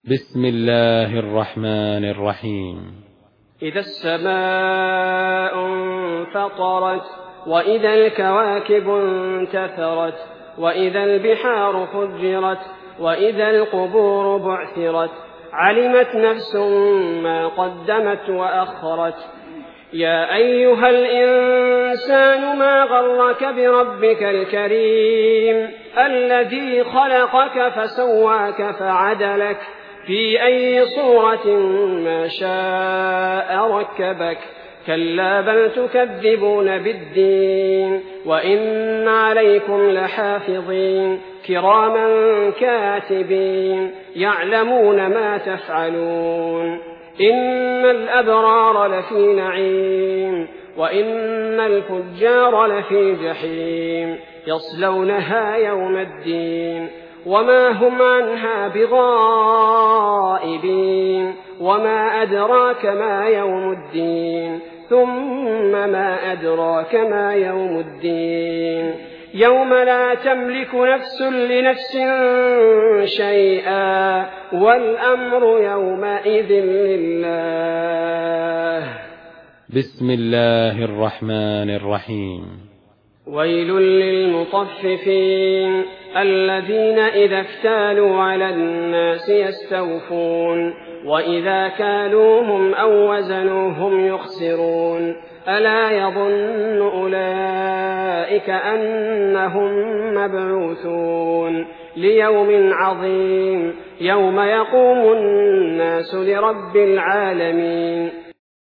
بسم الله الرحمن الرحيم. إذا السماء انفطرت وإذا الكواكب انتثرت وإذا البحار فجرت وإذا القبور بعثرت علمت نفس ما قدمت وأخرت. يا أيها الإنسان ما غرك بربك الكريم الذي خلقك فسواك فعدلك في أي صورة ما شاء ركبك. كلا بل تكذبون بالدين وإن عليكم لحافظين كراما كاتبين يعلمون ما تفعلون. إن الأبرار لفي نعيم وإن الفجار لفي جحيم يصلونها يوم الدين وما هم عنها بغائبين. وما أدراك ما يوم الدين ثم ما أدراك ما يوم الدين يوم لا تملك نفس لنفس شيئا والأمر يومئذ لله. بسم الله الرحمن الرحيم. ويل للمطففين الذين إذا اكتالوا على الناس يستوفون وإذا كالوهم أو وزنوهم يخسرون. ألا يظن أولئك أنهم مبعوثون ليوم عظيم يوم يقوم الناس لرب العالمين.